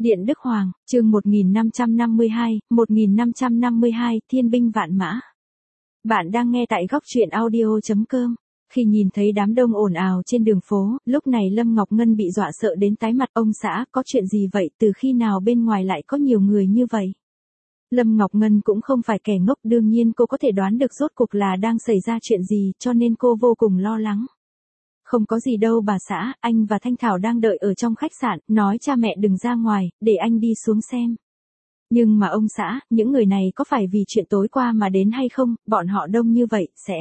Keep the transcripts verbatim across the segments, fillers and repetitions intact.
Điện Đức Hoàng, chương một nghìn năm trăm năm mươi hai, một nghìn năm trăm năm mươi hai, Thiên binh vạn mã. Bạn đang nghe tại góc truyện audio chấm com. Khi nhìn thấy đám đông ồn ào trên đường phố, lúc này Lâm Ngọc Ngân bị dọa sợ đến tái mặt. Ông xã, có chuyện gì vậy, từ khi nào bên ngoài lại có nhiều người như vậy? Lâm Ngọc Ngân cũng không phải kẻ ngốc, đương nhiên cô có thể đoán được rốt cuộc là đang xảy ra chuyện gì, cho nên cô vô cùng lo lắng. Không có gì đâu bà xã, anh và Thanh Thảo đang đợi ở trong khách sạn, nói cha mẹ đừng ra ngoài, để anh đi xuống xem. Nhưng mà ông xã, những người này có phải vì chuyện tối qua mà đến hay không, bọn họ đông như vậy, sẽ...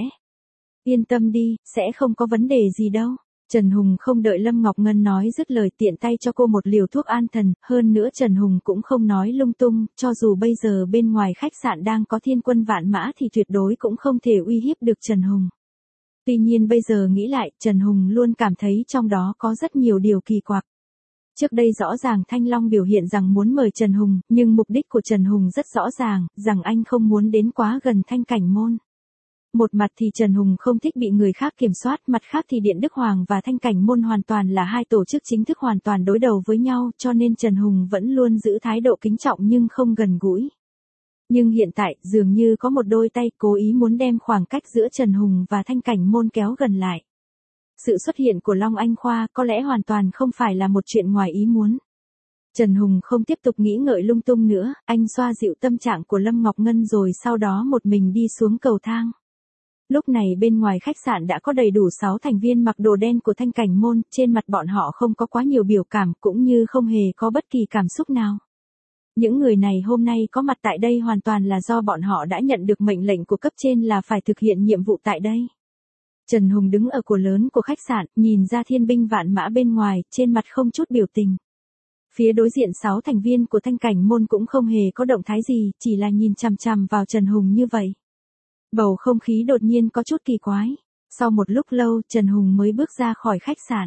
Yên tâm đi, sẽ không có vấn đề gì đâu. Trần Hùng không đợi Lâm Ngọc Ngân nói dứt lời, tiện tay cho cô một liều thuốc an thần, hơn nữa Trần Hùng cũng không nói lung tung, cho dù bây giờ bên ngoài khách sạn đang có thiên quân vạn mã thì tuyệt đối cũng không thể uy hiếp được Trần Hùng. Tuy nhiên bây giờ nghĩ lại, Trần Hùng luôn cảm thấy trong đó có rất nhiều điều kỳ quặc. Trước đây rõ ràng Thanh Long biểu hiện rằng muốn mời Trần Hùng, nhưng mục đích của Trần Hùng rất rõ ràng, rằng anh không muốn đến quá gần Thanh Cảnh Môn. Một mặt thì Trần Hùng không thích bị người khác kiểm soát, mặt khác thì Điện Đức Hoàng và Thanh Cảnh Môn hoàn toàn là hai tổ chức chính thức hoàn toàn đối đầu với nhau, cho nên Trần Hùng vẫn luôn giữ thái độ kính trọng nhưng không gần gũi. Nhưng hiện tại, dường như có một đôi tay cố ý muốn đem khoảng cách giữa Trần Hùng và Thanh Cảnh Môn kéo gần lại. Sự xuất hiện của Long Anh Khoa có lẽ hoàn toàn không phải là một chuyện ngoài ý muốn. Trần Hùng không tiếp tục nghĩ ngợi lung tung nữa, anh xoa dịu tâm trạng của Lâm Ngọc Ngân rồi sau đó một mình đi xuống cầu thang. Lúc này bên ngoài khách sạn đã có đầy đủ sáu thành viên mặc đồ đen của Thanh Cảnh Môn, trên mặt bọn họ không có quá nhiều biểu cảm cũng như không hề có bất kỳ cảm xúc nào. Những người này hôm nay có mặt tại đây hoàn toàn là do bọn họ đã nhận được mệnh lệnh của cấp trên là phải thực hiện nhiệm vụ tại đây. Trần Hùng đứng ở cửa lớn của khách sạn, nhìn ra thiên binh vạn mã bên ngoài, trên mặt không chút biểu tình. Phía đối diện sáu thành viên của Thanh Cảnh Môn cũng không hề có động thái gì, chỉ là nhìn chằm chằm vào Trần Hùng như vậy. Bầu không khí đột nhiên có chút kỳ quái. Sau một lúc lâu, Trần Hùng mới bước ra khỏi khách sạn.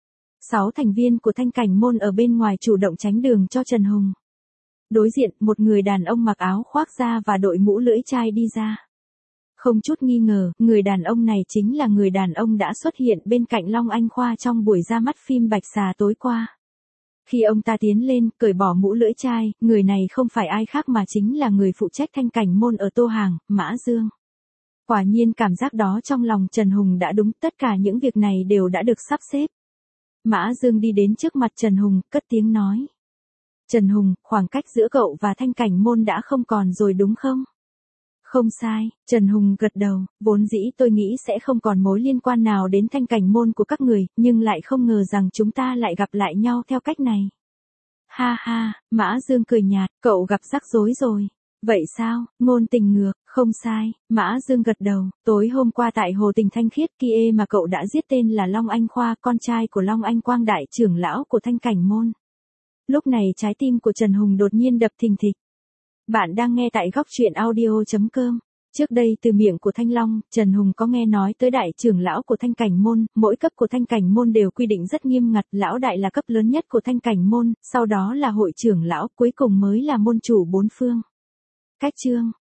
Sáu thành viên của Thanh Cảnh Môn ở bên ngoài chủ động tránh đường cho Trần Hùng. Đối diện, một người đàn ông mặc áo khoác da và đội mũ lưỡi chai đi ra. Không chút nghi ngờ, người đàn ông này chính là người đàn ông đã xuất hiện bên cạnh Long Anh Khoa trong buổi ra mắt phim Bạch Xà tối qua. Khi ông ta tiến lên, cởi bỏ mũ lưỡi chai, người này không phải ai khác mà chính là người phụ trách Thanh Cảnh Môn ở Tô Hàng, Mã Dương. Quả nhiên cảm giác đó trong lòng Trần Hùng đã đúng, tất cả những việc này đều đã được sắp xếp. Mã Dương đi đến trước mặt Trần Hùng, cất tiếng nói. Trần Hùng, khoảng cách giữa cậu và Thanh Cảnh Môn đã không còn rồi đúng không? Không sai, Trần Hùng gật đầu, vốn dĩ tôi nghĩ sẽ không còn mối liên quan nào đến Thanh Cảnh Môn của các người, nhưng lại không ngờ rằng chúng ta lại gặp lại nhau theo cách này. Ha ha, Mã Dương cười nhạt, cậu gặp rắc rối rồi. Vậy sao, ngôn tình ngược, không sai, Mã Dương gật đầu, tối hôm qua tại Hồ Tình Thanh Khiết kia mà cậu đã giết tên là Long Anh Khoa, con trai của Long Anh Quang đại trưởng lão của Thanh Cảnh Môn. Lúc này trái tim của Trần Hùng đột nhiên đập thình thịch. Bạn đang nghe tại góc truyện audio chấm com. Trước đây từ miệng của Thanh Long, Trần Hùng có nghe nói tới đại trưởng lão của Thanh Cảnh Môn, mỗi cấp của Thanh Cảnh Môn đều quy định rất nghiêm ngặt, lão đại là cấp lớn nhất của Thanh Cảnh Môn, sau đó là hội trưởng lão, cuối cùng mới là môn chủ bốn phương. Cách chương,